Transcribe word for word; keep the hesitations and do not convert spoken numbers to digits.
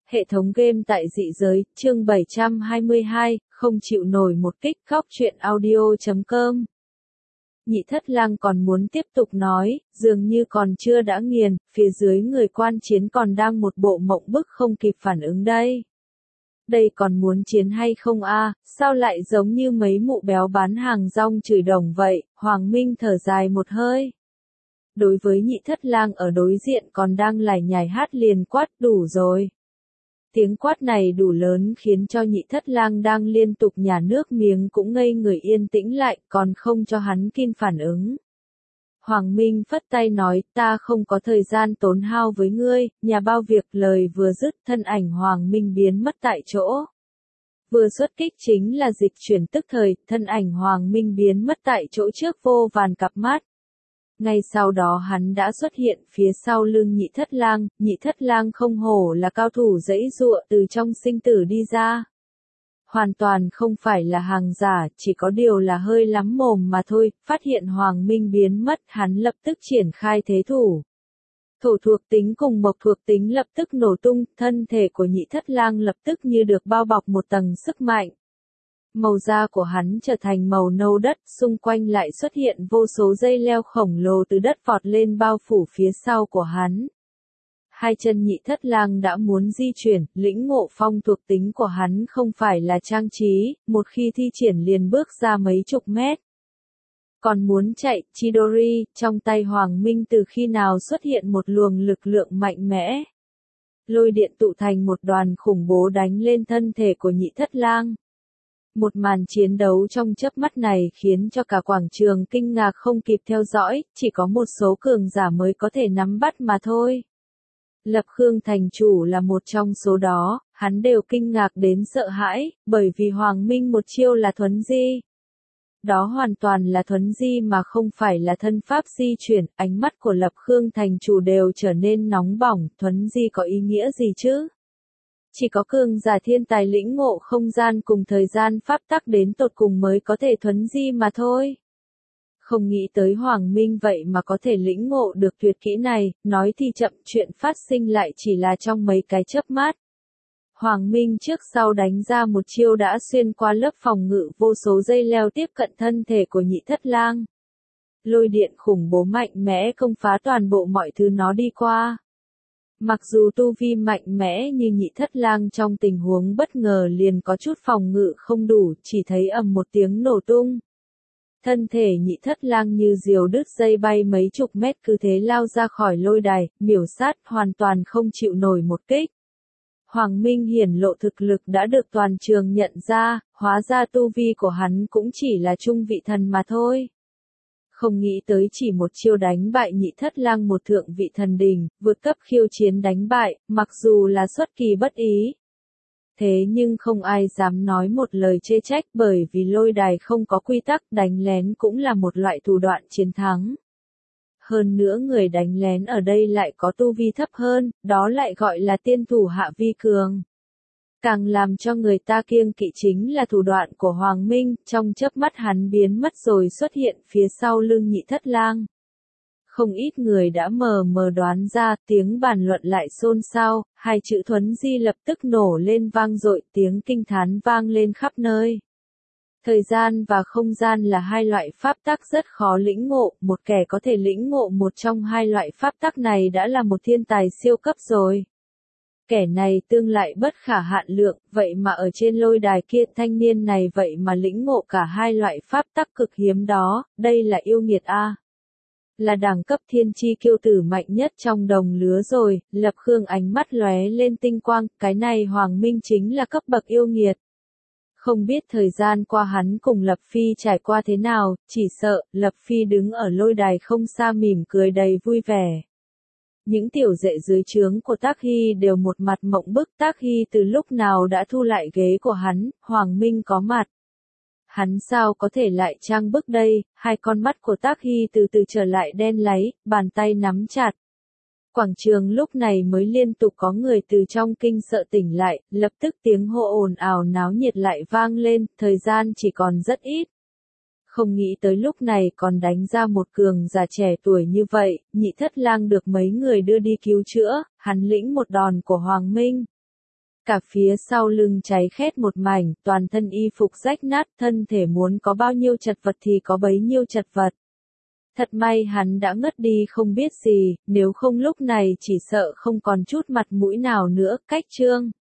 Hệ thống game tại dị giới, chương bảy trăm hai mươi hai, không chịu nổi một kích, khóc truyện audio chấm com. Nhị Thất Lang còn muốn tiếp tục nói, dường như còn chưa đã nghiền, phía dưới người quan chiến còn đang một bộ mộng bức không kịp phản ứng đây. Đây còn muốn chiến hay không a? Sao lại giống như mấy mụ béo bán hàng rong chửi đồng vậy? Hoàng Minh thở dài một hơi. Đối với Nhị Thất Lang ở đối diện còn đang lải nhải hát liền quát đủ rồi. Tiếng quát này đủ lớn khiến cho Nhị Thất Lang đang liên tục nhả nước miếng cũng ngây người yên tĩnh lại, còn không cho hắn kịp phản ứng. Hoàng Minh phất tay nói, ta không có thời gian tốn hao với ngươi, nhà bao việc. Lời vừa dứt, thân ảnh Hoàng Minh biến mất tại chỗ. Vừa xuất kích chính là dịch chuyển tức thời, thân ảnh Hoàng Minh biến mất tại chỗ trước vô vàn cặp mắt. Ngay sau đó hắn đã xuất hiện phía sau lưng Nhị Thất Lang, Nhị Thất Lang không hổ là cao thủ giãy giụa từ trong sinh tử đi ra. Hoàn toàn không phải là hàng giả, chỉ có điều là hơi lắm mồm mà thôi. Phát hiện Hoàng Minh biến mất, hắn lập tức triển khai thế thủ. Thổ thuộc tính cùng mộc thuộc tính lập tức nổ tung, thân thể của Nhị Thất Lang lập tức như được bao bọc một tầng sức mạnh. Màu da của hắn trở thành màu nâu đất, xung quanh lại xuất hiện vô số dây leo khổng lồ từ đất vọt lên bao phủ phía sau của hắn. Hai chân Nhị Thất Lang đã muốn di chuyển, lĩnh ngộ phong thuộc tính của hắn không phải là trang trí, một khi thi triển liền bước ra mấy chục mét. Còn muốn chạy, Chidori, trong tay Hoàng Minh từ khi nào xuất hiện một luồng lực lượng mạnh mẽ. Lôi điện tụ thành một đoàn khủng bố đánh lên thân thể của Nhị Thất Lang. Một màn chiến đấu trong chớp mắt này khiến cho cả quảng trường kinh ngạc không kịp theo dõi, chỉ có một số cường giả mới có thể nắm bắt mà thôi. Lập Khương thành chủ là một trong số đó, hắn đều kinh ngạc đến sợ hãi, bởi vì Hoàng Minh một chiêu là thuấn di. Đó hoàn toàn là thuấn di mà không phải là thân pháp di chuyển, ánh mắt của Lập Khương thành chủ đều trở nên nóng bỏng, thuấn di có ý nghĩa gì chứ? Chỉ có cường giả thiên tài lĩnh ngộ không gian cùng thời gian pháp tắc đến tột cùng mới có thể thuấn di mà thôi. Không nghĩ tới Hoàng Minh vậy mà có thể lĩnh ngộ được tuyệt kỹ này, nói thì chậm, chuyện phát sinh lại chỉ là trong mấy cái chớp mắt. Hoàng Minh trước sau đánh ra một chiêu đã xuyên qua lớp phòng ngự vô số dây leo tiếp cận thân thể của Nhị Thất Lang. Lôi điện khủng bố mạnh mẽ công phá toàn bộ mọi thứ nó đi qua. Mặc dù tu vi mạnh mẽ như Nhị Thất Lang trong tình huống bất ngờ liền có chút phòng ngự không đủ, chỉ thấy ầm một tiếng nổ tung. Thân thể Nhị Thất Lang như diều đứt dây bay mấy chục mét cứ thế lao ra khỏi lôi đài, miểu sát hoàn toàn không chịu nổi một kích. Hoàng Minh hiển lộ thực lực đã được toàn trường nhận ra, hóa ra tu vi của hắn cũng chỉ là trung vị thần mà thôi. Không nghĩ tới chỉ một chiêu đánh bại Nhị Thất Lang một thượng vị thần đình, vượt cấp khiêu chiến đánh bại, mặc dù là xuất kỳ bất ý. Thế nhưng không ai dám nói một lời chê trách bởi vì lôi đài không có quy tắc, đánh lén cũng là một loại thủ đoạn chiến thắng. Hơn nữa người đánh lén ở đây lại có tu vi thấp hơn, đó lại gọi là tiên thủ hạ vi cường. Càng làm cho người ta kiêng kỵ chính là thủ đoạn của Hoàng Minh, trong chớp mắt hắn biến mất rồi xuất hiện phía sau lưng Nhị Thất Lang. Không ít người đã mờ mờ đoán ra, tiếng bàn luận lại xôn xao, hai chữ thuấn di lập tức nổ lên vang dội, tiếng kinh thán vang lên khắp nơi. Thời gian và không gian là hai loại pháp tắc rất khó lĩnh ngộ, một kẻ có thể lĩnh ngộ một trong hai loại pháp tắc này đã là một thiên tài siêu cấp rồi. Kẻ này tương lại bất khả hạn lượng, vậy mà ở trên lôi đài kia thanh niên này vậy mà lĩnh ngộ cả hai loại pháp tắc cực hiếm đó, đây là yêu nghiệt a. Là đẳng cấp thiên chi kiêu tử mạnh nhất trong đồng lứa rồi. Lập Khương ánh mắt lóe lên tinh quang, cái này Hoàng Minh chính là cấp bậc yêu nghiệt. Không biết thời gian qua hắn cùng Lập Phi trải qua thế nào, chỉ sợ, Lập Phi đứng ở lôi đài không xa mỉm cười đầy vui vẻ. Những tiểu đệ dưới trướng của Tác Hy đều một mặt mộng bức, Tác Hy từ lúc nào đã thu lại ghế của hắn, Hoàng Minh có mặt. Hắn sao có thể lại trang bức đây, hai con mắt của Tác Hy từ từ trở lại đen láy, bàn tay nắm chặt. Quảng trường lúc này mới liên tục có người từ trong kinh sợ tỉnh lại, lập tức tiếng hô ồn ào náo nhiệt lại vang lên, thời gian chỉ còn rất ít. Không nghĩ tới lúc này còn đánh ra một cường giả trẻ tuổi như vậy, Nhị Thất Lang được mấy người đưa đi cứu chữa, hắn lĩnh một đòn của Hoàng Minh. cả phía sau lưng cháy khét một mảnh, toàn thân y phục rách nát, thân thể muốn có bao nhiêu chật vật thì có bấy nhiêu chật vật. Thật may hắn đã ngất đi không biết gì, nếu không lúc này chỉ sợ không còn chút mặt mũi nào nữa. Cách chương